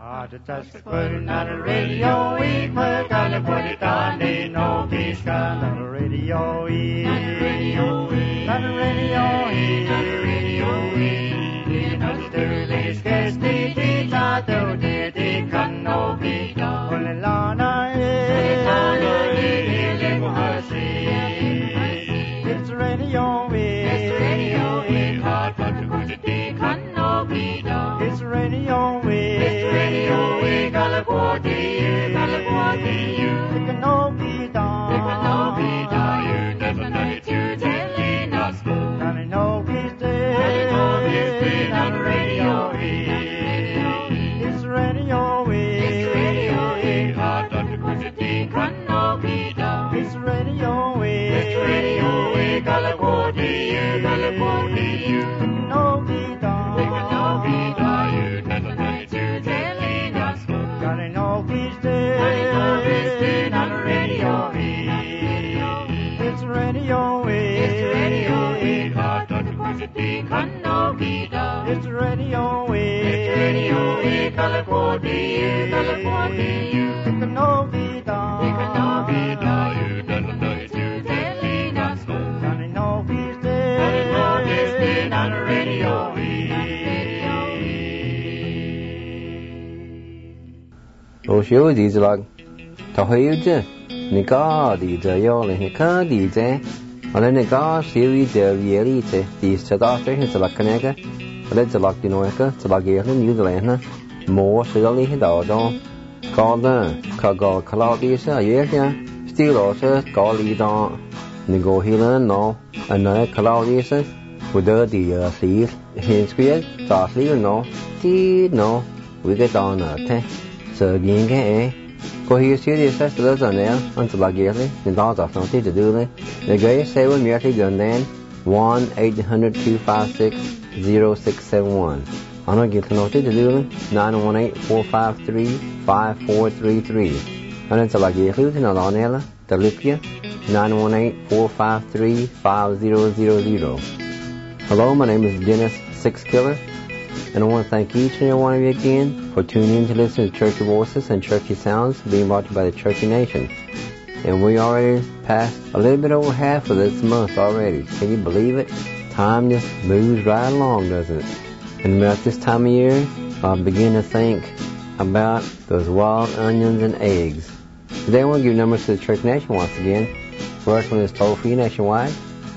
Just putting on the radio, we put on the put it on, they know this kind of radio, on the radio, on the radio, on the radio, in the Sterling's guest, they teach out the day, they can know be done. Only Lana, it's radio, it's radio, hard but the good they can know be done. It's radio, California, you can know be done. You can know be done. You never know it, you telling us. And I know he's dead. And I know he's dead on the radio. It's radio. It's radio. Hard on the good thing can know be done. It's radio. It's radio. California, you can know be done. You can know be done. You never know it, you telling us. God, I know he's dead. I know he's dead on the radio. It's radio. It's radio. Hard on the good thing can know be done. It's radio. It's radio. California, you can know be done. You can know be done. You never know it, you telling us. God, I know he's dead. I know he's dead on the radio. Ô xíu gì chứ lạc thảo hiểu chứ nè có đi giờ yo lên có đi chứ ở đây nè có xíu gì giờ về đi chứ đi sẽ đó sẽ hiện lạc cái này cái ở đây sẽ lạc đi nói cái sẽ lạc gì nó như thế này ha mua sẽ đi hết đó đó có đó có cloud đi sẽ vậy nha still đó sẽ có lý đó nè go hi lên nó anh nói cloud đi sẽ vừa đó đi xí hiện square ta xí nó tí nó với cái đó nữa thế sợ gì cái có hiểu xíu đi sẽ từ giờ này anh sẽ làm gì đấy nên đó là something to do đấy để cái xe với mình thì gần đến 1-800-256-0671 anh nói gì thì to do đấy 918-453-5433 anh sẽ làm gì thứ thì nào đó này là tập lực kia 918-453-5000. Hello, my name is Dennis Sixkiller. And I want to thank each and every one of you again for tuning in to listen to Churchy Voices and Churchy Sounds being brought to you by the Churchy Nation. And we already passed a little bit over half of this month already. Can you believe it? Time just moves right along, doesn't it? And about this time of year, I begin to think about those wild onions and eggs. Today I want to give numbers to the Church Nation once again. First one is toll-free nationwide,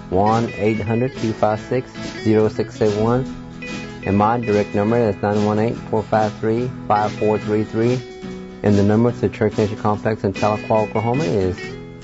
1-800-256-0671. And my direct number is 918-453-5433. And the number to the Church Nation Complex in Tahlequah, Oklahoma is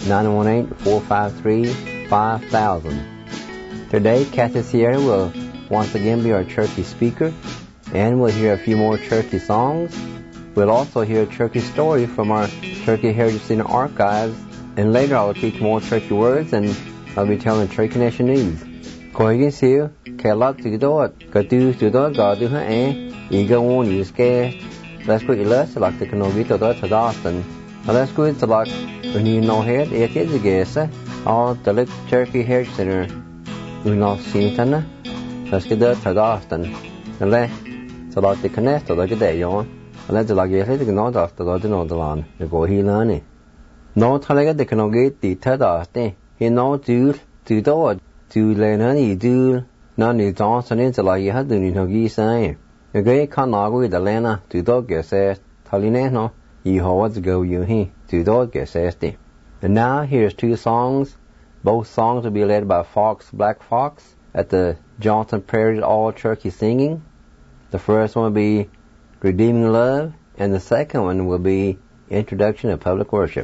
918-453-5000. Today, Kathy Sierra will once again be our churchy speaker. And we'll hear a few more churchy songs. We'll also hear a churchy story from our Churchy Heritage Center archives. And later I will teach more churchy words and I'll be telling Churchy Nation news. Có ý xíu cái lát từ đó cái từ đó gọi từ hả ý cái one is cái let's go illustrate like the can be to that often let's go it's like when you know head it is the guess all the little Turkey Heritage Center you know see it na let's get that often and let so like the connect to the day on let's like it the know that the know the land the go he learn no tell like the can get the that he know từ đó từ lên nó thì từ nó thì đó cho nên là gì hết từ những thằng gì sai cái con nào cũng được lên à từ đó cái xe thay lên nó以後就go you he từ đó cái xe đi. And now here's two songs. Both songs will be led by Fox Black Fox at the Johnson Prairie All Turkey Singing. The first one will be Redeeming Love and the second one will be Introduction to Public Worship.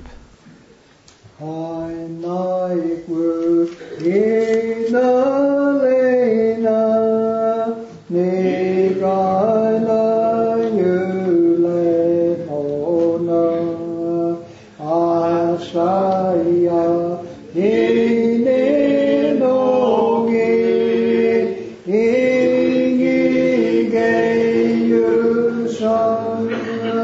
Heilig wordt in Alena, Negaila Yule Ona, Ashaya Inenogi, Ingige Yusana,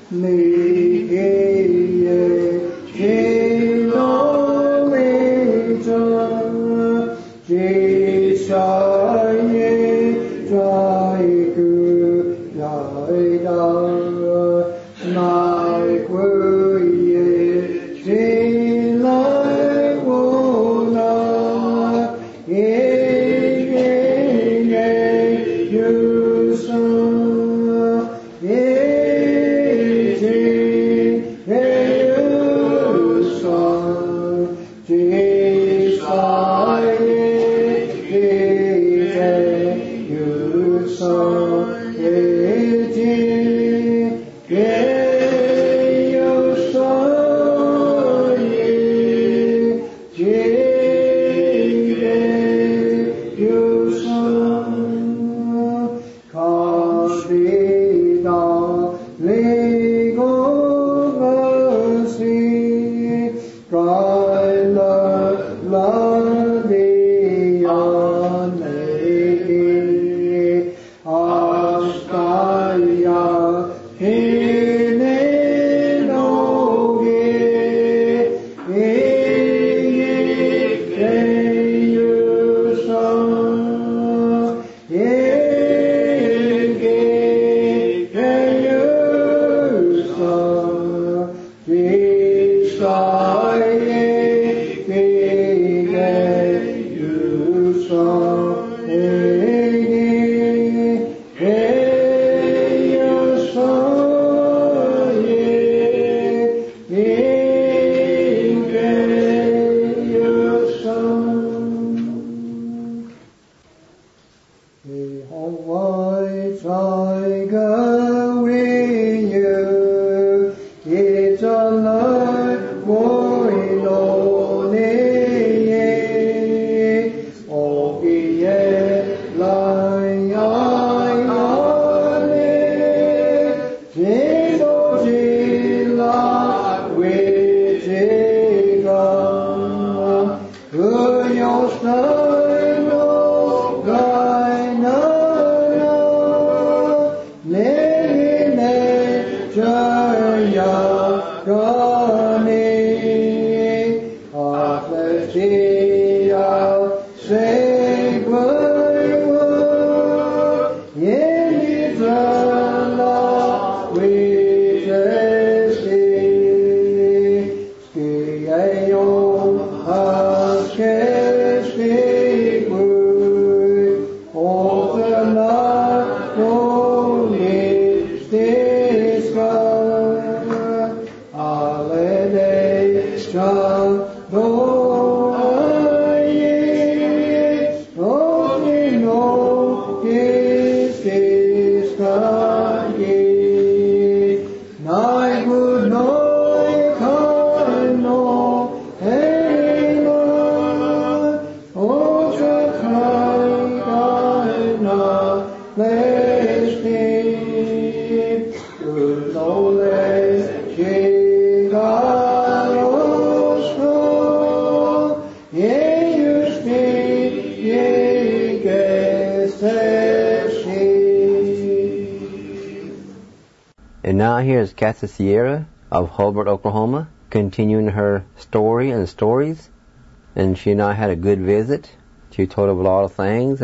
And now here's Kathy Sierra of Hobart, Oklahoma, continuing her story and stories. And she and I had a good visit. She told us a lot of things,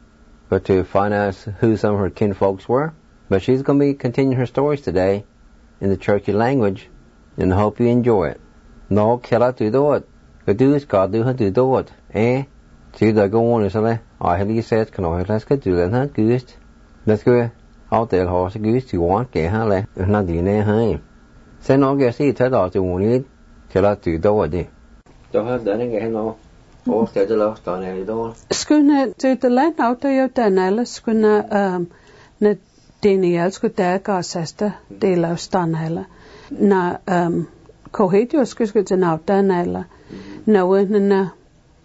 but to find out who some of her kinfolks were. But she's going to be continuing her stories today in the Cherokee language, and I hope you enjoy it. No, kela tu doot. Gadus ka du ha du doot. Tu da go on is le. I have you said can I let's get do that gust. Let's go out there horse gust you want ke ha le. Na di ne hai. Se no ge si ta da tu ni kela tu doot di. Do ha da ne ge no. O ste de lo sta ne do. Skuna tu de land out yo tanela skuna na Daniel skulle ka sesta del av stanhella na kohedjo skulle til nautanella na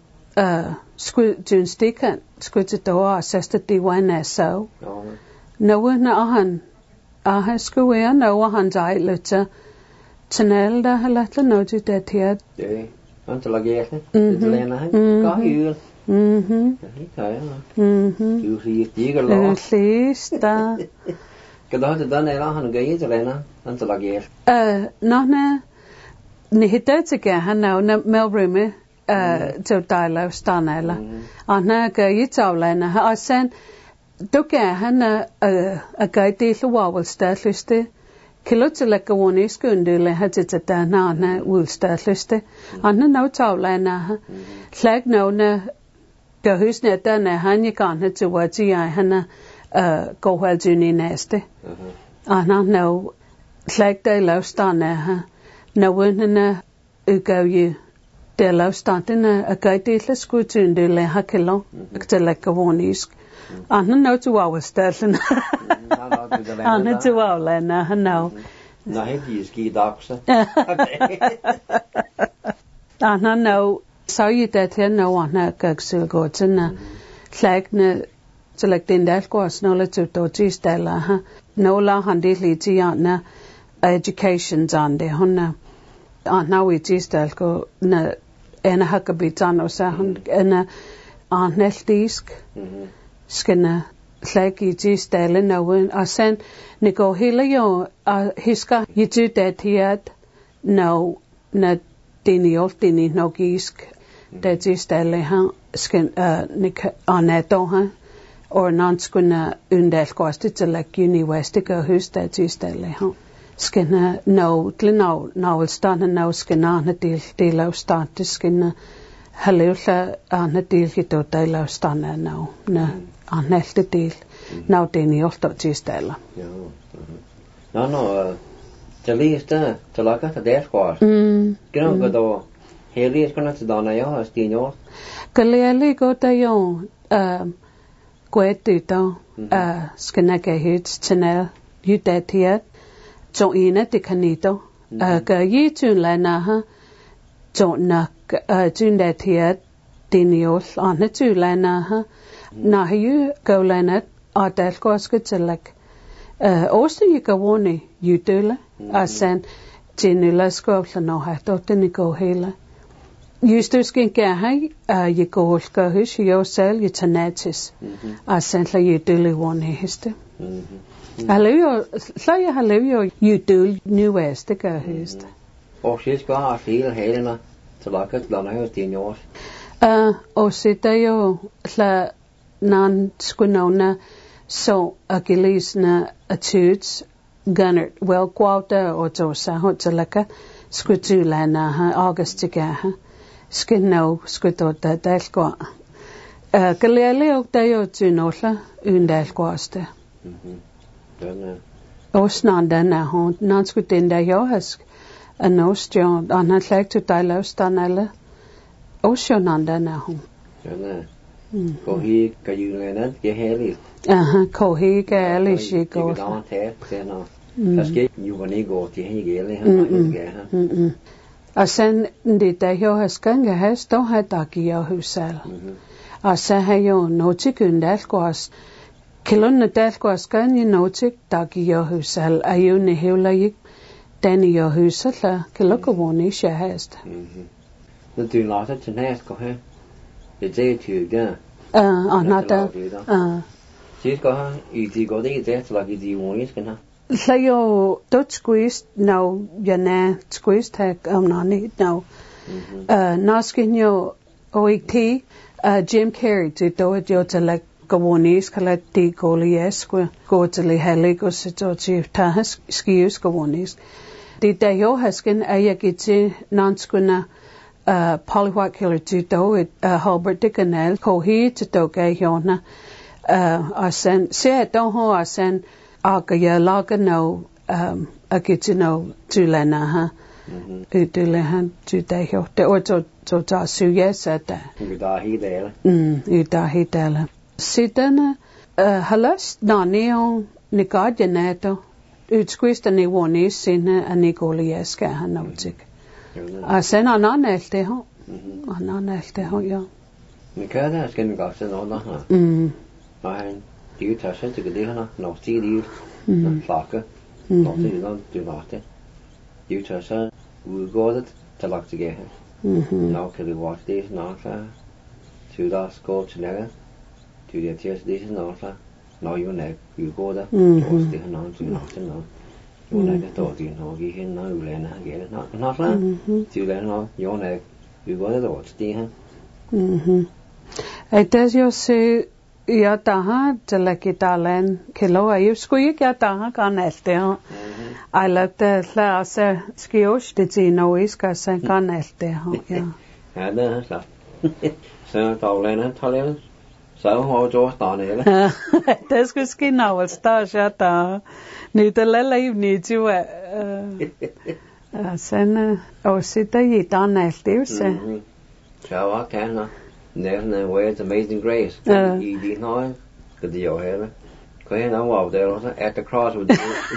skulle til stikan skulle til doa sesta diwana so na ahan skulle na han dai lutta tanelda halatla no til det her Antal lagerte det lena ka hyr Du sier stiger la. Lista. Cái đó thì đó này là hắn gây cho lên hắn cho là ghê. Nó nè ni hitet cái hắn nào nè Melbourne cho tài là stan này là anh cái ít cháu lên ha sen tôi cái hắn cái tí lu vào start list kilo cho là cái one is good để ha chỉ ta na na will start list anh nào cháu lên ha flag nào nè cái hús nè ta nè hắn như con hết cho vợ chị ai hắn câu hỏi chuyện này nè anh nào flag đây là stan nè ha nào vẫn nè cái gì để lâu starten cái tí là school chuyện để lấy học kilo cái là cái one is anh nói chú vào starten anh nói chú vào là na nào Na hết gì ski docks. anh nói sau khi để thế nào anh cái sự gọi chân like nè cho like tiền đấy của nó là chú tổ chức đấy là ha nó là hành đi lý chỉ anh education dàn để hôn anh nói với chỉ đấy của nè en hakabitano sa en neltisk skena slagi ji stelle noen asen niko hilayo hiska yitu detiat no na dini no gisk de ji stelle han sken nik aneto han or non skuna undel kosti til like university hus de ji stelle han skinna no tlino no stan no skinna na del of start skinna halula na del hito del of stan no na anelta del no deni ofta tistella No talista talaka ta derskwas kino godo heli skona tdana yo astinyo kaleli gotayo quetito skinna ke hits channel yutetia cho ina te kanito ka yi chun la na ha cho na chun da thia tiniol ana chu la na ha na yu go la na atel ko skitselak oste yi ka woni yutula asen chinula skopla no ha to tiniko hela Justu skin ka hai yi ko ka hus yosel yi tanatis asen la yutuli woni histe Halleluja, you do new west the hust. Och she's got a feel helena to like it lana hos din år. O sita yo la nan skunona so agilis na atudes gunner well qualta o to sa hotelaka skutu lana ha August tiga ha skinno skuto da delko. Kalele ok tayo tunola undel kwaste. Osnanda na hon nanskutenda johask an ostjon an han lek to tailostanelle osjonanda na hon Ko hi ka yulena ge heli ko hi ka eli shi go da te sena Aske juvani go ti hegele han ge ha asen ndi ta johask nga hesto ha takia husel asa hayo no tikundel kwas Kilon na del ko askan ni notik dagi yo husel ayu ne hewlayik deni yo husel la kiloko woni shahest. Na du lata tnes ko he. De je tu ga. Anata. Sis ko ha iti go de je la gi di woni skena. La yo dot squeeze no yana squeeze tag nani no. Naskin yo oit Jim Carrey to do it yo to like Gawonis kalati golies go to li heligo sito chief tahas skius gawonis. Di dayo haskin ayakiti nanskuna polywhite killer to it Halbert Dickanel kohi to do gayona asen se doho asen agaya laga no akitino tulena ha utulehan to dayo de orto to ta suyesata Udahi there. Udahi dela. Sidana halas naneo nikajaneto utskuista ni woni sinne ani golieska hanautik. Sen ananelte ho. Ananelte ho ja. Nikada sken gafse no na ha. Fine. Du tar sig till det här nå till det flaka. Nå till det du varte. Du tar sig går det till lagt till det. Nå kan du watch det snart så. Till det ska till det. Till det tills det snart så. nó yêu này yêu cô đó tôi thì nó chỉ nó chứ nó yêu này cái tổ thì nó cái hiện nó yêu này cái nó là chỉ là nó yêu này yêu cô đó tổ thì ha ai thế yo se ya ta ha chला ki talen kilo ai उसको ये क्या ta ha kan elte ha ai lagte la se skios de zino is ka sen kan elte ha ja ja det så så tàu lên nó thôi lên sợ họ cho tàu này là det skulle ske now start ja ta ni te la live ni ju sen o sita yi ta elte se chào các nó nếu này where it's amazing grace đi nói cái điều hay là có thể nó vào there at the cross with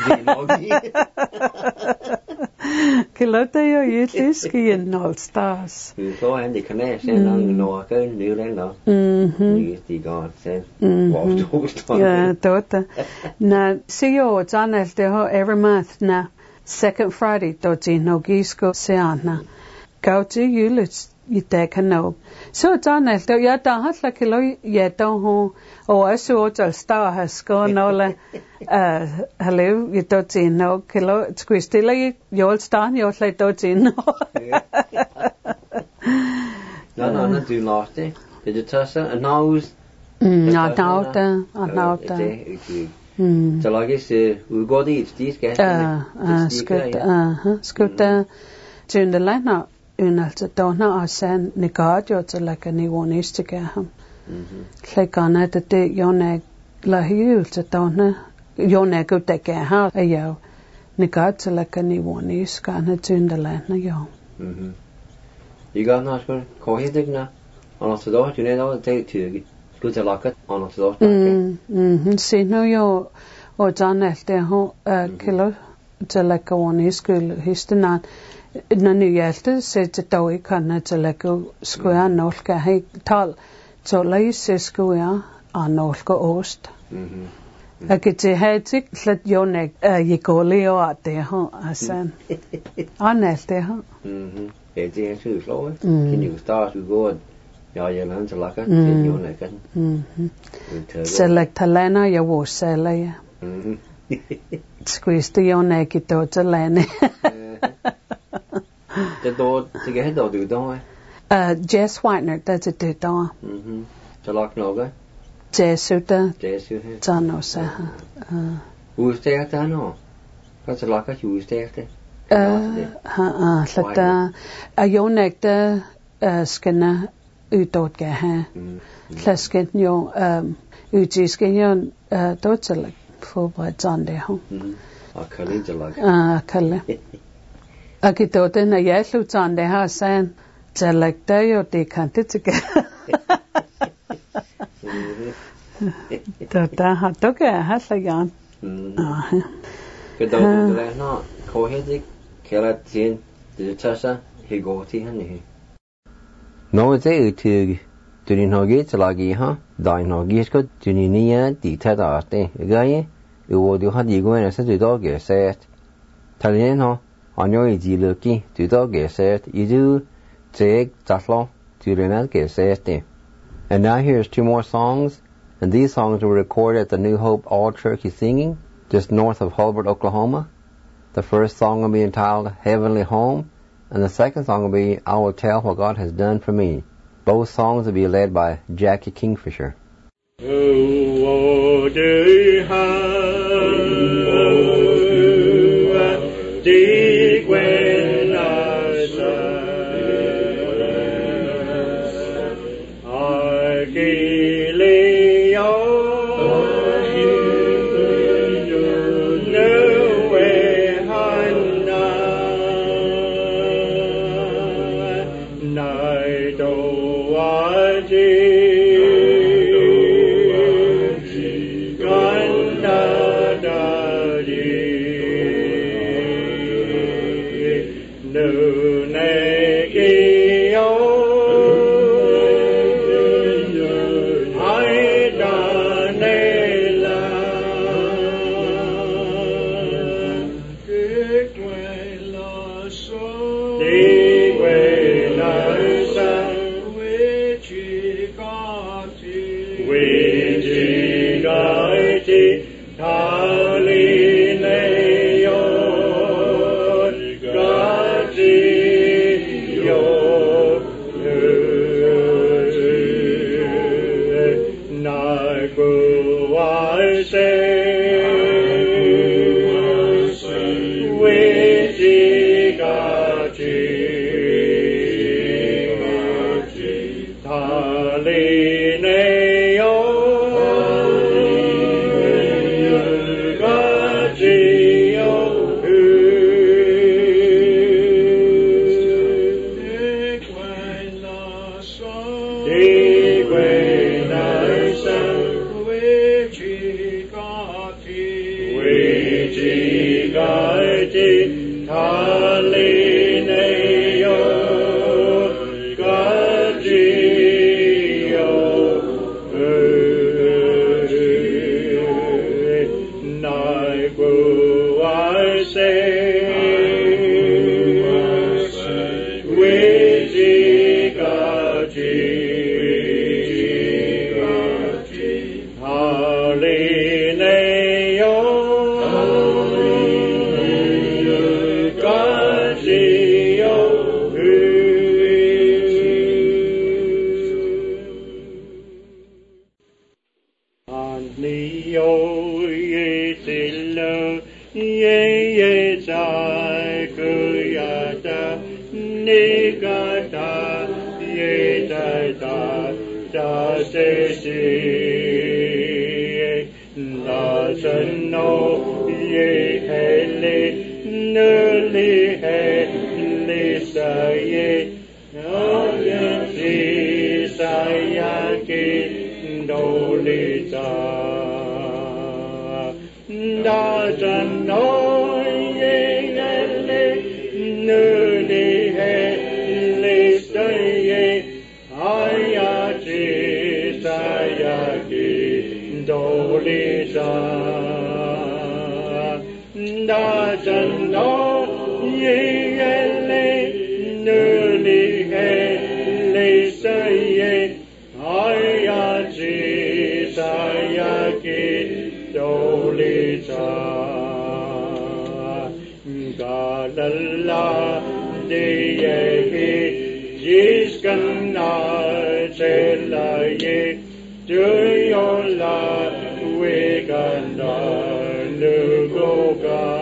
cái lối tới yo you this ki in all stars you so and the connection nó cái new lên đó thì God said vào chỗ yeah tốt na see yo channel te ho every month na second Friday to no gisko seana go to you you take a no so channel to ya ta hat la kilo ya to ho o asu o chal star has go no la hello you to no kilo squistila you star you like to no no do lost it did you touch it and nose not so like is we go to these guys skuta tune the line now unalta tona asen nigajo tsalaka ni wonistika ham lekana te yone la hiu tona yone guteke ha ayo nigat tsalaka ni wonis kana tune the line na yo you got not for cohetic na on us do you know take to good to lock it on us do see no yo o janel te ho kilo tsalaka wonis kul histana na nu hjälte se te tau I kanna te leko skoja nolka hei tal so lai se skoja a nolka ost Aki te hei tik slet jonek jikoli o a te ho asen anel te ho Hei te hei su sloi Kin you start to go ja lan te laka te jonek Se lek talena ja wo sele ja Squeeze te jonek I to te lene Det då tycker jag då du då Jess Whitener that's a do då Så lagt något Jesuta Jesu Tano sa Ustek där nå Vad så lagt ju ustek det lata ayonek da skana utåt ga ha klasken jo utisken jo dotselek for vad zande ho Akali det lagt akalle Akitote na yeslu zande ha san zelek da yo de kante tike Tota ha toke ha sayan Cái đầu tiên là nó có hết gì cái là tiền để cho sa thì go thì hắn này nó dễ từ từ đi nói cái là gì ha đại nói cái có từ đi nia đi theo đó đấy cái eu điều hat gì cũng là sẽ từ đó cái sẽ thay nên nó anh nói gì được cái từ đó cái sẽ idu dễ chặt lo từ đến cái sẽ đấy and now here's two more songs and these songs were recorded at the New Hope All Turkey Singing just north of Hulbert, Oklahoma. The first song will be entitled Heavenly Home, and the second song will be I Will Tell What God Has Done For Me. Both songs will be led by Jackie Kingfisher. Which God Halineo, Gagio, Naigu, I say, Wijigaji, Halineo, Gagio, Anlio, Yetilo, Ye Zai Kuyata, Nigata, Ye Dada, Da Se Si, Nazano, Ye Hele, Nuli Hele Saye, Ayati Sayaki, Dolita, Nazano, Ye Hele, Nuli Hele Saye, Ayati Sayaki, Dolita, Nazano, Ye Hele, Nuli Hele Saye, Ayati Sayaki, Dolita, Galala, Deyehi, Jiskana, Telaye, Duyola, Wiganda, Nugoga,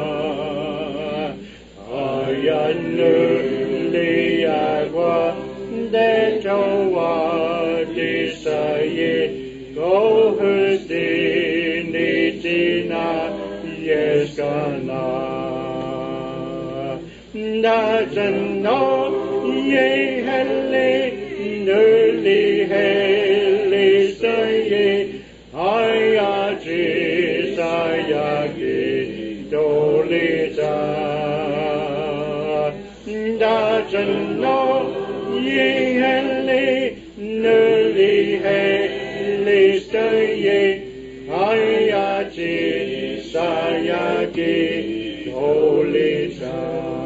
Ayanu, Liagwa, Detowa, Disaye, Gohusdini, Tina, Yeskana, Nazano, Ye Hele, Nuli Hele Saye, Ayaji Sayaki, Dolita, Nazano, Ye Hele, Nuli Hele Saye, Ayaji Sayaki, Dolita.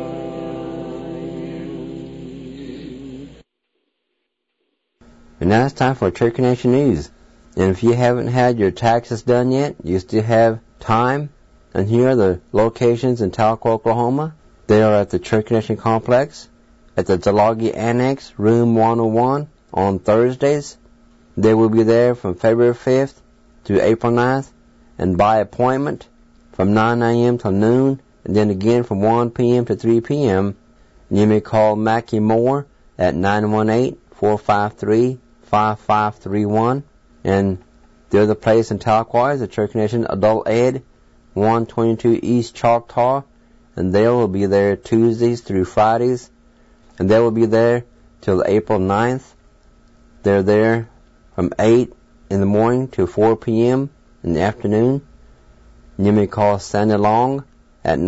And now it's time for Cherokee Nation News. And if you haven't had your taxes done yet, you still have time. And here are the locations in Tahlequah, Oklahoma. They are at the Cherokee Nation Complex, at the Zalagi Annex, Room 101, on Thursdays. They will be there from February 5th to April 9th, and by appointment from 9 a.m. till noon, and then again from 1 p.m. to 3 p.m. And you may call Mackie Moore at 918-453-5531. And the other place in Tahlequah is the Cherokee Nation Adult Ed, 122 East Choctaw, and they will be there Tuesdays through Fridays, and they will be there till April 9th. They're there from 8 in the morning to 4 p.m. in the afternoon. You may call Sandy Long at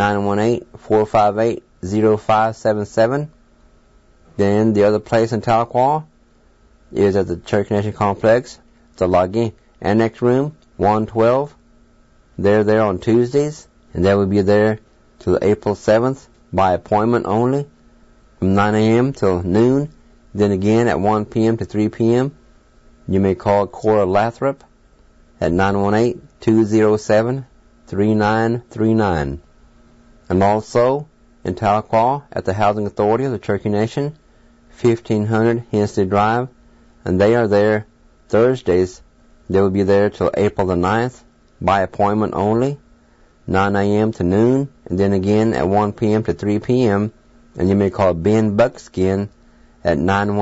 918-458-0577. Then the other place in Tahlequah is at the Cherokee Nation Complex, the Zalagi Annex Room 112. They're there on Tuesdays, and they will be there till April 7th by appointment only, from 9 a.m. till noon, then again at 1 p.m. to 3 p.m. You may call Cora Lathrop at 918-207-3939. And also in Tahlequah at the Housing Authority of the Cherokee Nation, 1500 Hensley Drive, and they are there Thursdays. They will be there till April the 9th by appointment only, 9 a.m. to noon, and then again at 1 p.m. to 3 p.m. And you may call Ben Buckskin at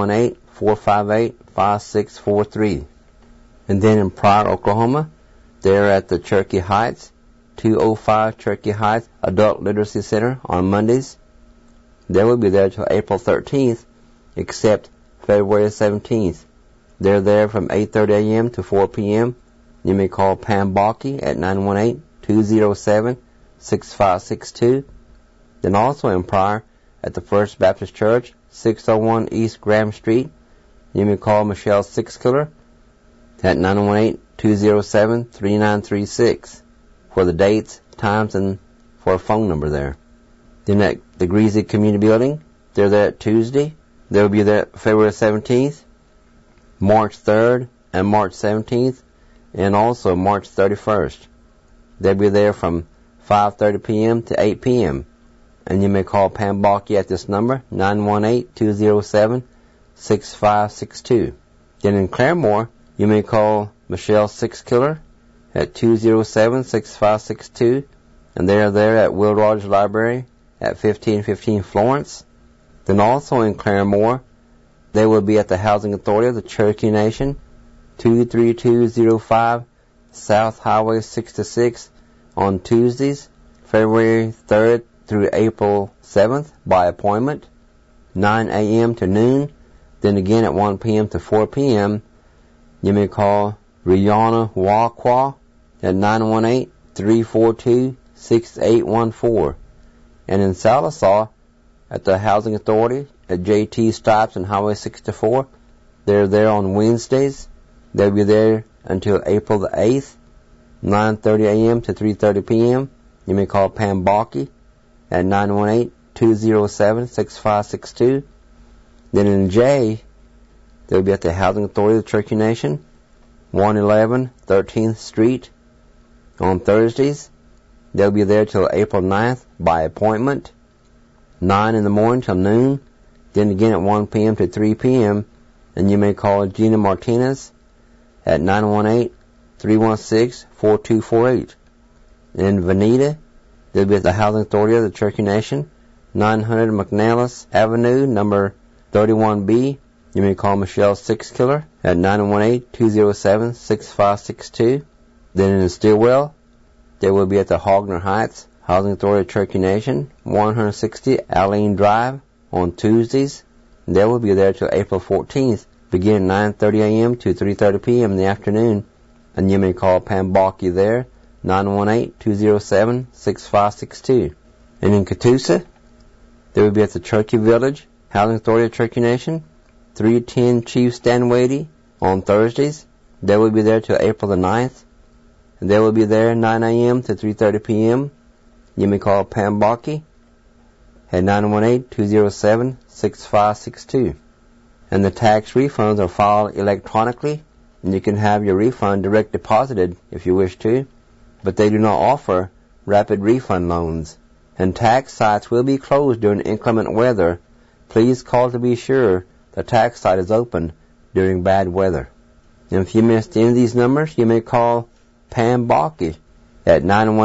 918-458-5643. And then in Pryor, Oklahoma, they're at the Cherokee Heights, 205 Cherokee Heights Adult Literacy Center on Mondays. They will be there till April 13th, except February 17th. They're there from 8:30 a.m. to 4 p.m. You may call Pam Balky at 918-207-6562. Then also in Pryor at the First Baptist Church, 601 East Graham Street. You may call Michelle Sixkiller at 918-207-3936 for the dates, times, and for a phone number there. Then at the Greasy Community Building, they're there Tuesday. They'll be there February 17th, March 3rd, and March 17th, and also March 31st. They'll be there from 5:30 p.m. to 8 p.m. And you may call Pam Balky at this number, 918-207-6562. Then in Claremore, you may call Michelle Sixkiller at 207-6562, and they are there at Will Rogers Library at 1515 Florence. Then also in Claremore, they will be at the Housing Authority of the Cherokee Nation, 23205 South Highway 66 on Tuesdays, February 3rd through April 7th by appointment, 9 a.m. to noon, then again at 1 p.m. to 4 p.m. You may call Rihanna Wakwa at 918-342-6814. And in Sallisaw, at the Housing Authority at J.T. Stipes and Highway 64, they're there on Wednesdays. They'll be there until April the 8th, 9:30 a.m. to 3:30 p.m. You may call Pam Balky at 918-207-6562. Then in Jay, they'll be at the Housing Authority of the Cherokee Nation, 111 13th Street on Thursdays. They'll be there till April 9th by appointment, 9 in the morning till noon, then again at 1 p.m. to 3 p.m. And you may call Gina Martinez at 918-316-4248. In Veneta, they'll be at the Housing Authority of the Cherokee Nation, 900 McNellis Avenue, number 31B. You may call Michelle Sixkiller at 918-207-6562. Then in Stillwell, they will be at the Hogner Heights Housing Authority of Cherokee Nation, 160 Alene Drive on Tuesdays. They will be there till April 14th, beginning 9:30 a.m. to 3:30 p.m. in the afternoon. And you may call Pam Balky there, 918-207-6562. And in Catoosa, they will be at the Cherokee Village Housing Authority of Cherokee Nation, 310 Chief Stanwady on Thursdays. They will be there till April the 9th. And they will be there 9 a.m. to 3:30 p.m. You may call Pam Balky at 918-207-6562. And the tax refunds are filed electronically, and you can have your refund direct deposited if you wish to, but they do not offer rapid refund loans. And tax sites will be closed during inclement weather. Please call to be sure the tax site is open during bad weather. And if you missed any of these numbers, you may call Pam Balky at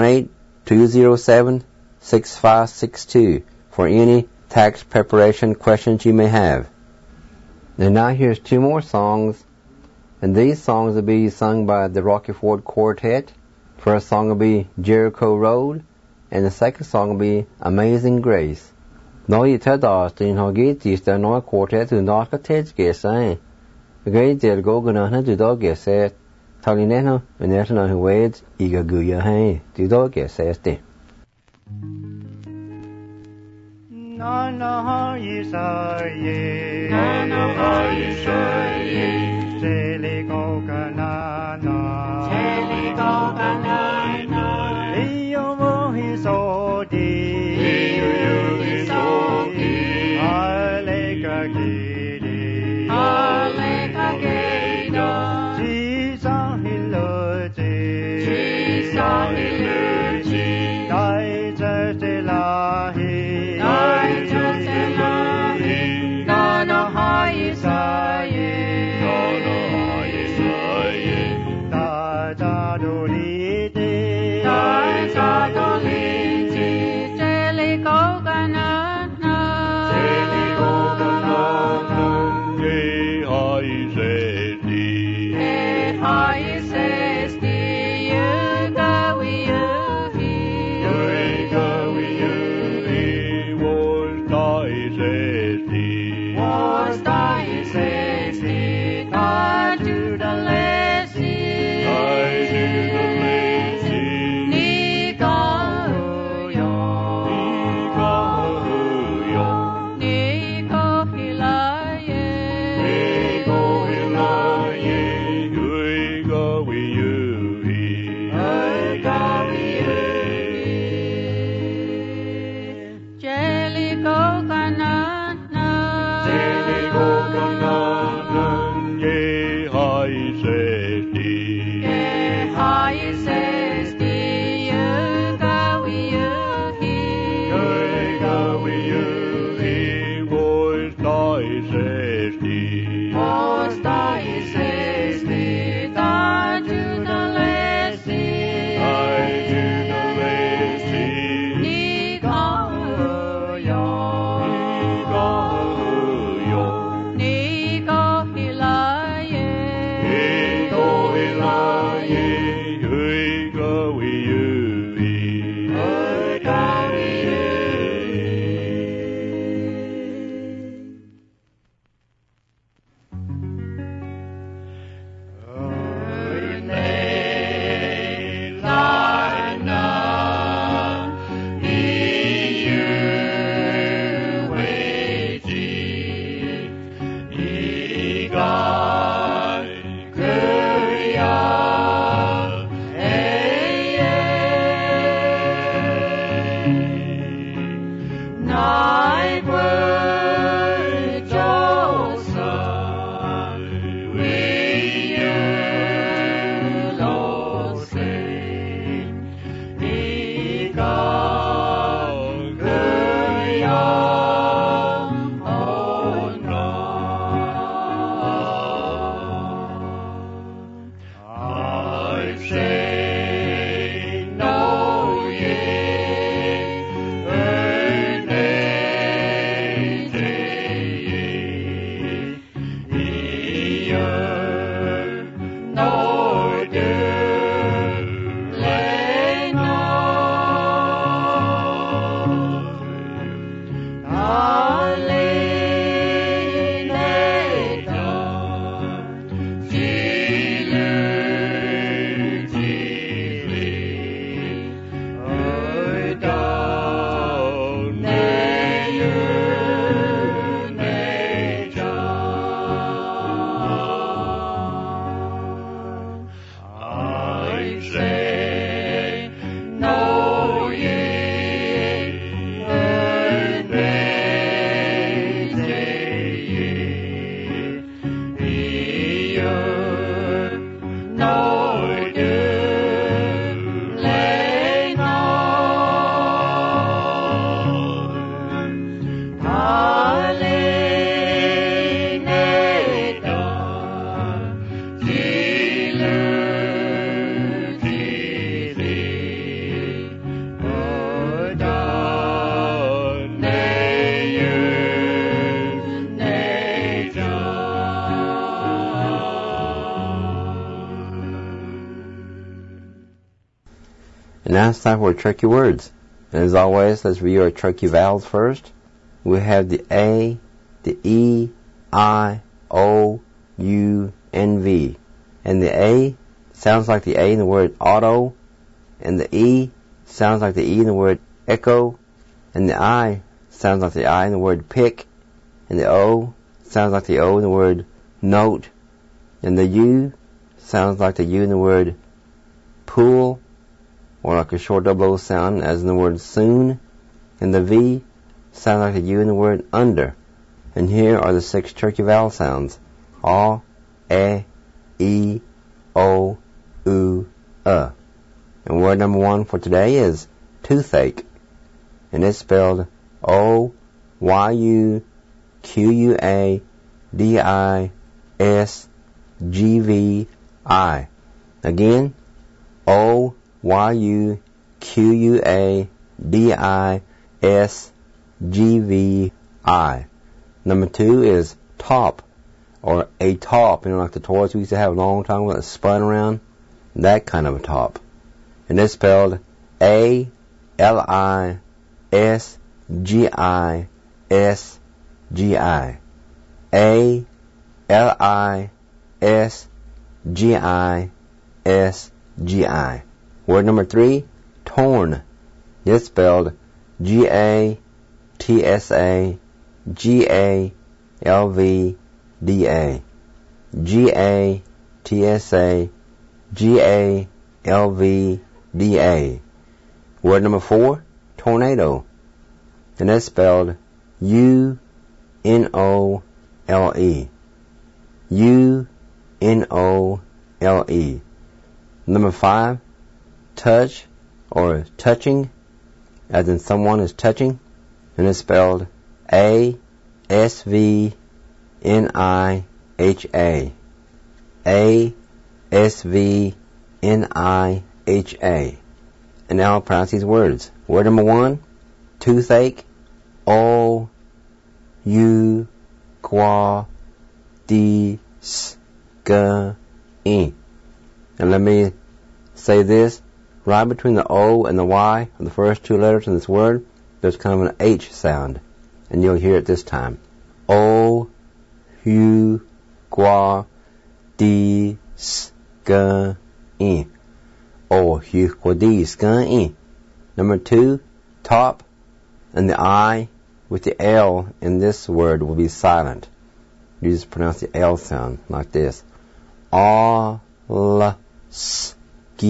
918-207-6562 for any tax preparation questions you may have. And now here's two more songs, and these songs will be sung by the Rocky Ford Quartet. First song will be Jericho Road, and the second song will be Amazing Grace. Nå I tadastin har gitista no quartet du norska tidsgesa. Gay del goganana du dogesa. Talineno venerna who wades iga guya hay du dogesa ste. Nana Isaye, Nana Isaye, Seli Goganana, Seli Goganana, Leo Mohisodi, Leo Mohisodi, Aleka Gidi, Aleka Gida, Jisa Hiloji, Jisa Hiloji, Daija Delahi, Nana Isaye, Nana Isaye, night word Joseph, we Lord say, He gone the young on I say no ye. And now it's time for Turkey words. And as always, let's review our Turkey vowels first. We have the A, the E, I, O, U, and V. And the A sounds like the A in the word auto, and the E sounds like the E in the word echo, and the I sounds like the I in the word pick, and the O sounds like the O in the word note, and the U sounds like the U in the word pool, or like a short double O sound as in the word soon, and the V sounds like the U in the word under. And here are the 6 Turkey vowel sounds: A, E, O, U, And word number 1 for today is toothache, and it's spelled O-Y-U-Q-U-A-D-I-S-G-V-I. Again, O-Y-U-Q-U-A-D-I-S-G-V-I. Number 2 is top, or a top, like the toys we used to have a long time ago that spun around, that kind of a top. And it's spelled A-L-I-S-G-I-S-G-I. A-L-I-S-G-I-S-G-I. Word number 3, torn. It's spelled G-A-T-S-A-G-A-L-V-D-A. G-A-T-S-A-G-A-L-V-D-A. Word number 4, tornado. And that's spelled U-N-O-L-E. U-N-O-L-E. Number 5, touch, or touching, as in someone is touching. And it's spelled A-S-V-N-I-H-A. A-S-V-N-I-H-A. And now I'll pronounce these words. Word number 1, toothache. O-U-Q-U-A-D-S-K-E. And let me say this. Right between the O and the Y, the first 2 letters in this word, there's kind of an H sound. And you'll hear it this time. O-U-Q-U-A-D-S-K-E. O-U-Q-U-A-D-S-K-E. Number 2, top, and the I with the L in this word will be silent. You just pronounce the L sound like this.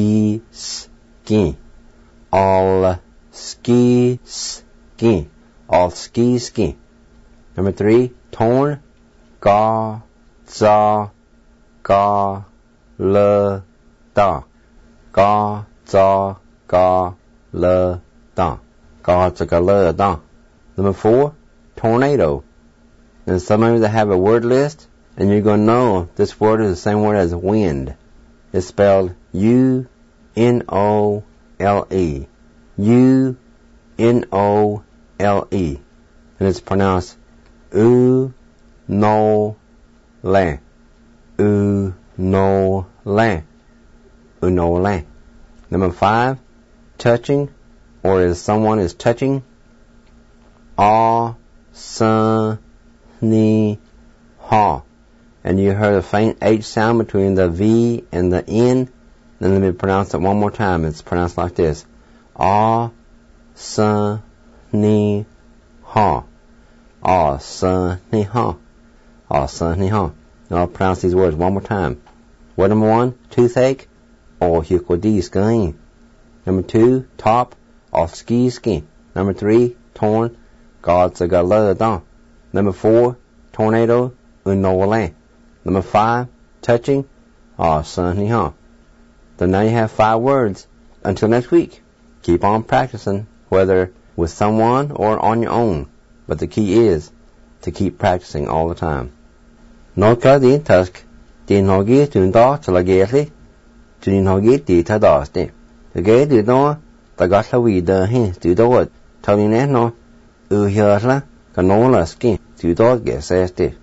All-ski-ski. All-ski-ski. all ski ski. Number 3, torn, ga, za, ga, le, da. Ga, za, ga, le, da. Ga, za, ga, le, da. Number 4, tornado. And some of you that have a word list, and you're going to know this word is the same word as wind. It's spelled U-N-O-L-E. U-N-O-L-E. And it's pronounced U-No-Lan. U-No-Lan. U-No-Lan. Number 5, touching, or as someone is touching. Ah-sun-ni-ha. And you heard a faint H sound between the V and the N. Then let me pronounce it one more time. It's pronounced like this. Ah-sun-ni-ha. Ah-sun-ni-ha. Ah-sun-ni-ha. Now I'll pronounce these words one more time. Word number 1, toothache. Oh-hi-ko-di-ski. Number 2, top. Oh-ski-ski. Number 3, torn. God-sa-ga-le-da. Number 4, tornado. Un-no-wa-lan. Number 5, touching. Ah-sun-ni-ha. So now you have 5 words. Until next week, keep on practicing, whether with someone or on your own. But the key is to keep practicing all the time. No ka din tusk, din hogi tun da chalageli, tun hogi di ta da sti. The gay do no, the got la we the hin, do the what, telling it no, here's canola skin, do the get says this.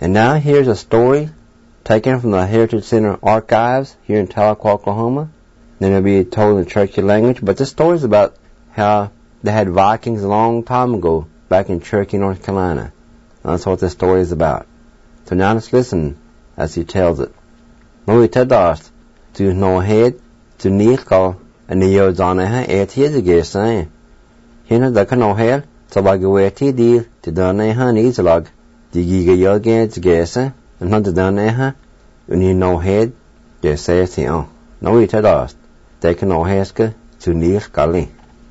And now here's a story taken from the Heritage Center archives here in Tahlequah, Oklahoma. Then it'll be told in Cherokee language, but this story is about how they had Vikings a long time ago back in Cherokee, North Carolina. That's what this story is about. So now let's listen as he tells it. Noi tadas to no head to nikal and the yodanaha et his again. Hina the cano head to like a wetty deal to donaha needs a log. The giga yogates gesa and not the donaha when you no head, they say it on. Noi tadas. They can no heska to nikali.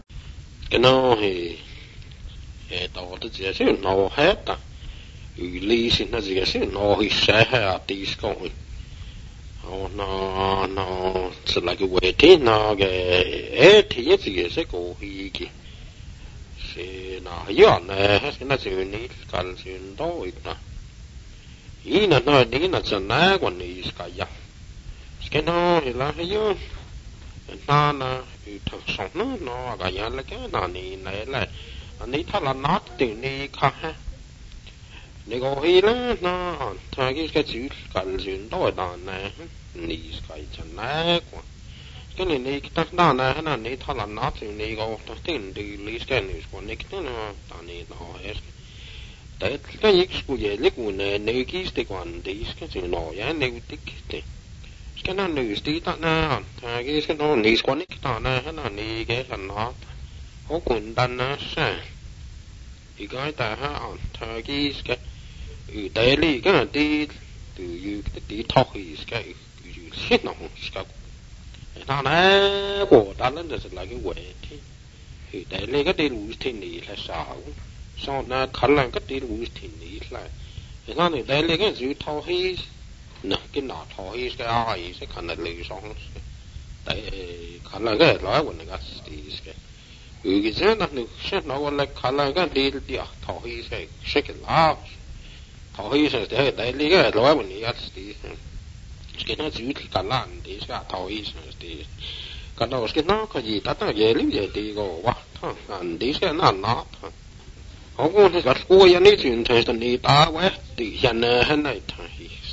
No, he thought it's no head. You listen as you say, no, he said, how these going. Oh, no, it's like a waiting, no, 8 years ago, he say, no, you're not you need calcium, do it. In another dinner, it's a nag when he's got ya. Skin on, he like you. And Nana, you took some, no, I got ya like a need, I need to not to need car. They go here, no, Turkish gets you, calcium, do it on there. Knees guys and neck one. Can you need that down there? And I need to not to need go to thin, do least can use one nick dinner. I need no hair. That can you school your liquid and naked stick one, these can you know, yeah, they would take it. Can I lose the that now? Turkish can only one nick down there, and I need get a knot. Open done, sir. You got that on Turkish get you daily gonna did. Do you get the talk is gay? Shit no, Scott. And now, go down is like a way. He daily got the loose tinny, let's out. So now, color got the loose tinny, like. And on the daily gets you talk his. No, get not talk his eyes, a kind of loose songs. They color get like when they got these. You get sent on the shit no one like color got the talk his, shake it off. Talk his is there, daily get like when he got these. Skin giữ thì cả làn thì sẽ thổi thì cả đầu skin nó có gì ta nó dễ lắm vậy thì go quá anh đi sẽ nó không có thì cả cô ya ní chuyện thời gian đi ta quá thì hiện này thôi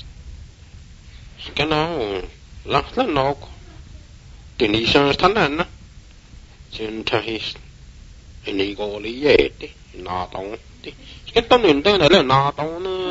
skin nó lắm nó thì đi sang thằng này nó chuyện thời anh đi go lý vậy thì nó tông thì skin tông nên đây là nó tông nữa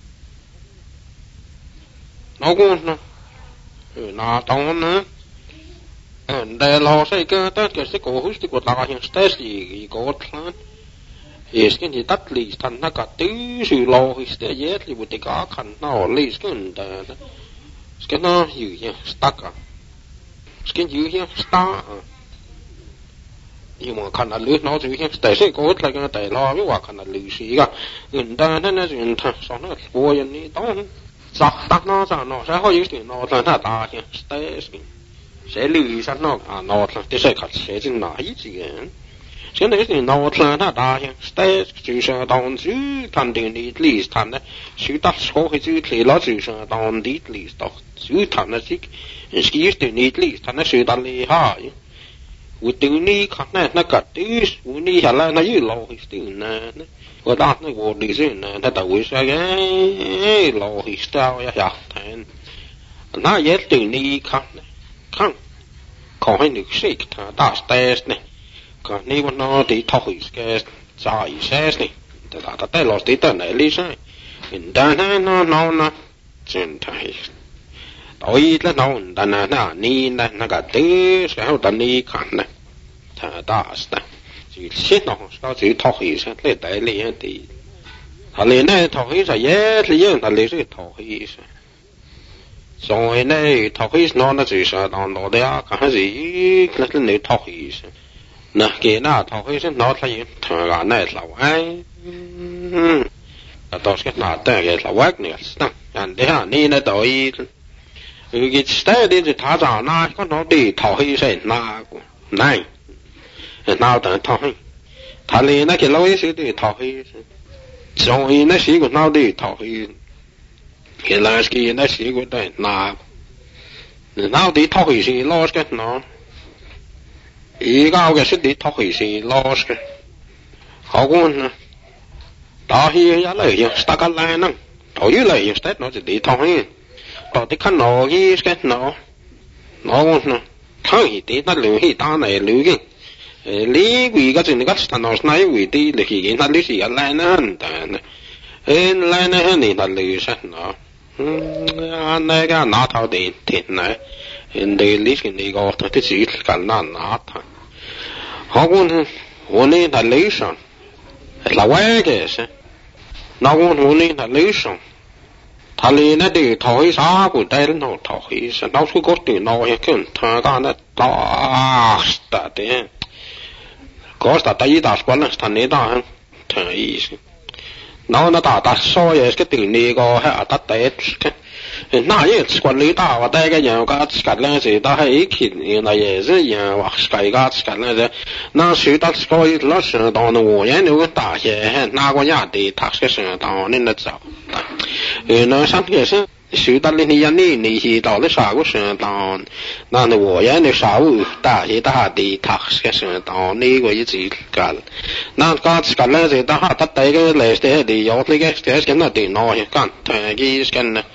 nó cũng nó tông nữa đây là sai cái tất cả cái cố hút của ta hiện stress gì có thằng thì cái gì tắt lì thành nó cả tứ sự lo thì sẽ dễ thì một cái khăn nó lì cái cái nó gì nhỉ stuck à cái gì nhỉ stuck nhưng mà khăn là lưỡi nó gì nhỉ tại sao có là cái tại lo cái quả khăn là lưỡi gì cả người ta nó chuyện thằng sao nó bùa như này tông tắt nó sao nó sẽ có những chuyện nó là ta ta nhỉ sẽ lười sao nó nó là cái sẽ khát sẽ chừng nào ít gì vậy cái này thì nó là ta nhỉ sẽ chỉ là đòn chứ thành tiền đi lì thành đấy chứ ta số cái chứ thì nó chỉ là đòn đi lì đó chứ thành là chứ cái tiền đi lì thành nó sự đòn lì ha u tiền đi khát này nó cả tí u đi hả là nó như lâu cái tiền này我打那个历史呢，他到为啥个老历史啊呀？谈那也对你看看，看ให้นึกสิ他打 test 呢，看你ว่าน้อที่ท้อง个จ่าย test 呢，แต่เราที่ตั้งไหนลิซ่าเห็นแต่น้องนะจนไทยต่อยแล้วน้องแต่นี่นะก็ตีเขาตอนนี้ขันนะถ้า打 test shit nó sao chỉ thọ hỉ sao lấy đại lý thì thà lý này thọ hỉ sao dễ lý thà lý sẽ thọ hỉ sao rồi này thọ hỉ nó chỉ sao nó đấy à cái gì lấy lấy thọ hỉ nè cái nào thọ hỉ nó là gì thằng cái này là ai đó cái nào tên cái là quét này anh đấy à ni này tội cái style đi thì thà rằng na có nó đi thọ hỉ sẽ na này nào tận thôi, thà lì nó cái lối xí đi thôi, rồi nó xí của nó đi thôi, cái là cái nó xí của đây nào đi thôi xí lo cái nó, ý cao cái xí đi thôi xí lo cái, họ cũng, đó hi giá lấy gì, ta cái này nè, tao như lại just nó chỉ đi thôi tao thì khăn nó cái nó thôi thì nó lưu thì ta này lưu cái lý vì cái chuyện cái nó nói vì đi là khi nó lý gì lại nó lại nó thì nó lưu sát nó này cái nó thao đi thì này để lý cái này có thể chỉ cái nó thôi họ cũng nên là lý sao là vậy cái gì nó cũng nên là lý sao thà lý nó đi thôi sao cũng đây nó thôi sao nó cứ có tiền nó cái thằng cái nó to đấy có tại ta quan là thằng này đó thằng nó ta so với cái tiền này có hay ta tết cái nãy quản lý ta và đây cái nhà cái lên gì ta hay khi này也是呀哇cái lên gì nó sử ta coi nó sử到那我研究个大学哪个家的他是使到那那找那上个是sử ta lên này thì到那啥个使到那我研究啥物大学大的他是使到那个一直干那个lên gì ta ta đây cái lấy cái thì有那cái那电脑干他个干呢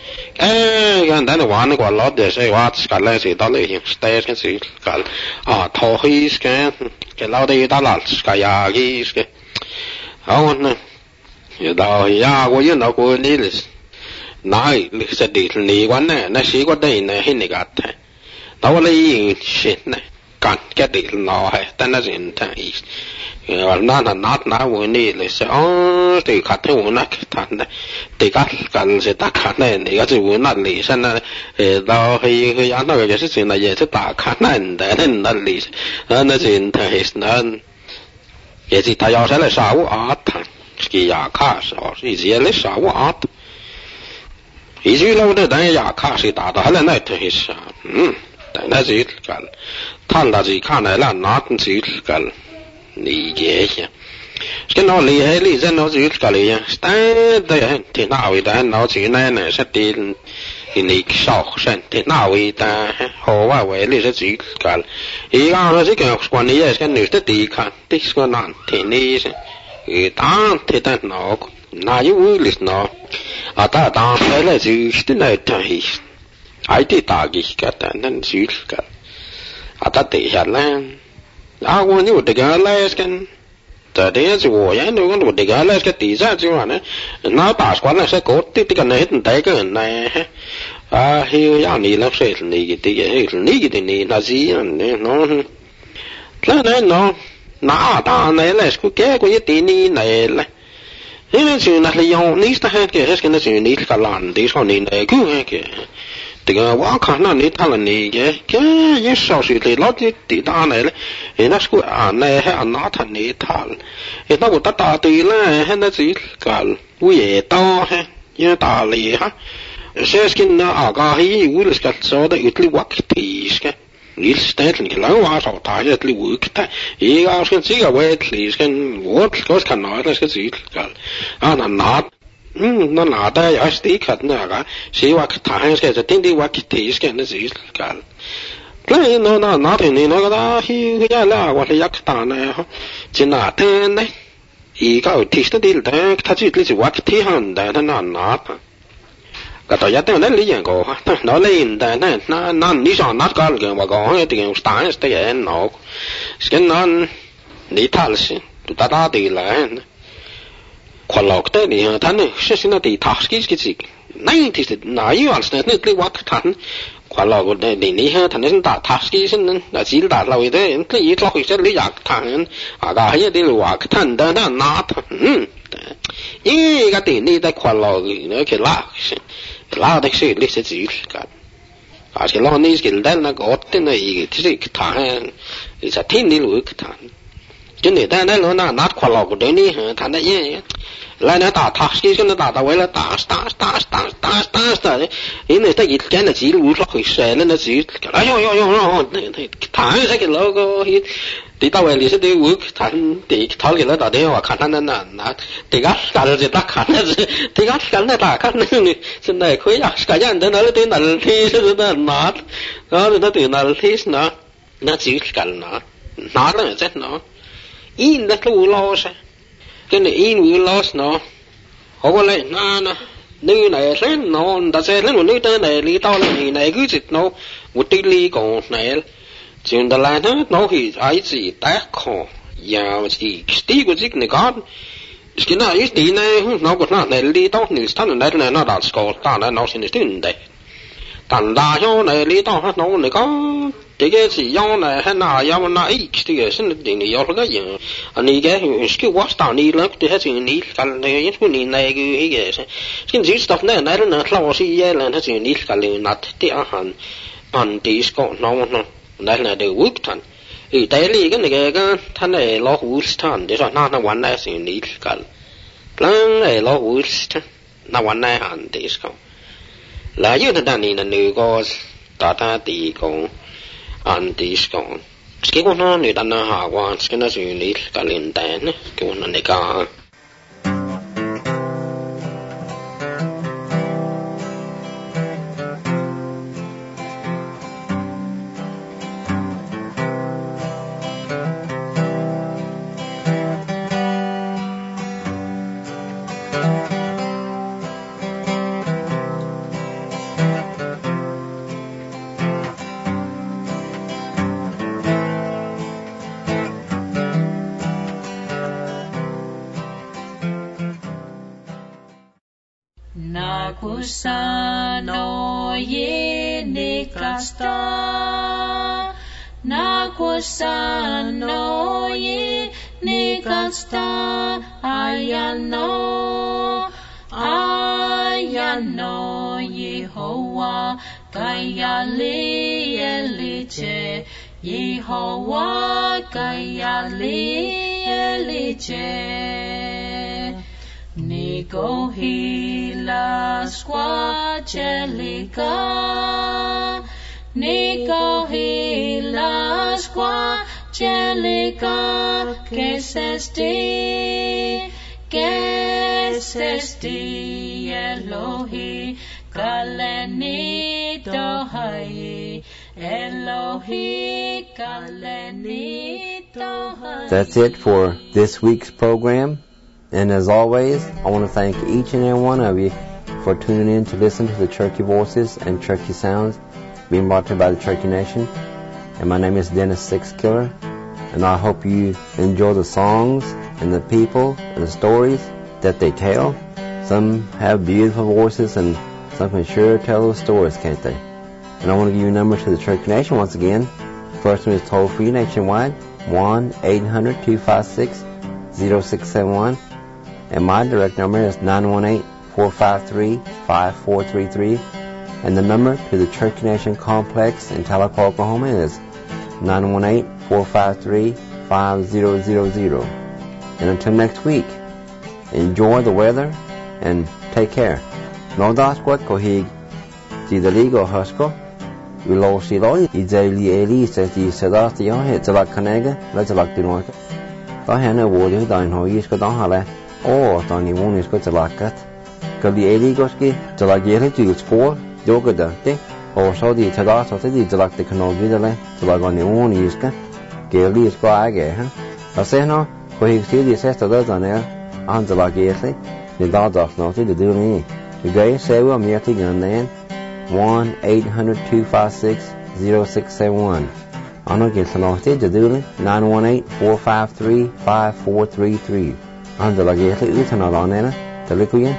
cái đó là quan của lót để xây hóa cái này thì đó là hiện tại cái gì cái thôi cái lao đây đó là cái cái không nè đó ya của những nó của lý lịch này lịch sử lý quan này nó sĩ quan đây này hình này cái đó là những chuyện này cái gì nó hay tên là gì thế nó là vấn đề là sẽ thì khát theo nó thằng này thì cái sẽ ta khát này thì cái vấn đề lý sinh này đó thì anh nói cái chuyện này sẽ ta khát này để nó lý nó chuyện thì nó cái gì ta要是来啥我啊他cái牙卡是哦是直接来啥我啊一句老的但牙卡是打到还来那thì啥但那是个看到是看来了那是个理解一下cái nó lý hay lý dân nó chỉ cái lý nha đây thì nào vậy ta nó chỉ này sẽ tiền thì lý sau sen thì nào vậy ta họว่าvậy lý sẽ chỉ cái ý nó chỉ cái quan lý cái nữ sẽ đi看ที่ก็นั่นที่นี่ta thì ta nó nào như lý nó ta phải là chỉ cái này thì ai thì ta cái ta nên chỉ cái ta thì là我你这个来跟这的是我呀，那个我这个来个底下就完了，那大关了是搞的这个呢，很大个人呢，还有让你来说你的你的你那是样的，那大呢来是个个一点你来了，因为是那里用你是他个是跟那是你个烂的说你来个个。这个我看那你他了你个也少许的老的地大来了，那是个那还拿他你他了，那我大对了，那是个我也到也大了哈，是个那个还我是个说的有点我提是个。你是带着你老娃少大些的我看，一个是这个我也提是跟我看到那是个这个那拿。那拿的也是第一看那个，谁话他是个定的话提是个那是个，那拿的你那个他去呀啦，我是要看那哈，就拿的呢，一个提是的的，他就就是话提上的，他拿的，个到一定那理解过哈，那理的那你想拿个个我讲一定打是的人拿，是跟那你他是大大的来。khoan lọc tới thì thằng này sẽ xin là thì tháo cái gì này thì nãy giờ là này cái quá thằng khoan lọc này thì này thằng này đã tháo cái gì là chỉ đã lâu đấy cái gì lọc sẽ lấy giặc thằng cái hay đi quá thằng đó nó nát cái tiền này tại khoan lọc nó cái lá đấy sẽ lấy sẽ chỉ cái cái lo này cái đấy nó có cái này thì cái thằng thì sẽ thiên đi lùi cái thằng cho nên ta nói nó nát khoan lọc của đấy này thằng đấy lại nó ta cái nó ta vậy là ta đấy ý này ta gì cái là chỉ lùi lọc xe lên nó chỉ thằng cái logo thì tao vậy thì sẽ work thằng thì thằng cái nó ta đấy mà khăn nó thì cái gì ta khăn thì cái ta khăn này trên này khối cái gì đó nó tên là thì nó nát nó tên là thì nó chỉ cái nó nát là chết nó in nó lùi lo sao cái này in lùi lo nó họ có lại na Nữ này lên nó đã sẽ lên một nữ tên này lý to là gì này cứ dịch nó một tí lý còn này chuyện đó là nó thì ai gì tác khó giàu gì tí của dịch này con cái này ít tí này nó có nó này lý to thì thằng này là nó đã score ta là nó xin tiền đấy thằng đa số này lý to nó này có thì cái gì do này hay nào do nó ít thì cái xin tiền này do cái gì anh ấy cái watch tao đi lớn thì hết chuyện này còn này cái này cái xin gì stuff này này là nó xí là hết chuyện này còn là nát thì anh tí score nó đây là đều work thằng thì đấy là cái này cái thằng này lo work thằng để cho nóวันnày chuyện này còn lần này lo work nóวันnày anh tí score là như thằng này là nữ có ta tí con anh tí score cái con nó người ta nó học qua cái nó chuyện này cả liên tên cái con này cả Nakusano ye nikasta, nakusano ye nikasta, ayano Yehovah, kayali eliche, Yehovah, kayali eliche. Nico hila squachelica, Nico hila squachelica, que sesti Elohi, kalenito hai, Elohi, kalenito hai. That's it for this week's program. And as always, I want to thank each and every one of you for tuning in to listen to the Cherokee Voices and Cherokee Sounds being brought to you by the Cherokee Nation. And my name is Dennis Sixkiller, and I hope you enjoy the songs and the people and the stories that they tell. Some have beautiful voices and some can sure tell those stories, can't they? And I want to give you a number to the Cherokee Nation once again. First one is toll free nationwide, 1-800-256-0671. And my direct number is 918-453-5433. And the number to the Cherokee Nation Complex in Tahlequah, Oklahoma is 918-453-5000. And until next week, enjoy the weather and take care. No das quat ko hig ti the ligo husko. We lo si lo I daily eli se ti sedas ti ho het la kanega la la ti no. Ta hana wo de dain ho is ko da hala. Oh, Tony Moon is good to like it. Could the Eligoski to like it to its four, yoga dirty, or so the Tadas or the like the canal vidale to like on the moon is Gaily is by again. I say no, for he still the sister does on there, and the like it, the dog of nothing to do me. The guy say we're meeting and then 1-800-256-0671. I don't get to know to do 918-453-5433. And the lagi uli utana la nena telikuya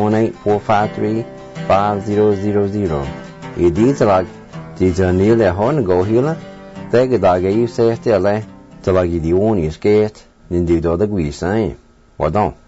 918-453-5000. I these lag the journey le hon go hila they get dage you say te le the lagi di one is get in the other we say what don't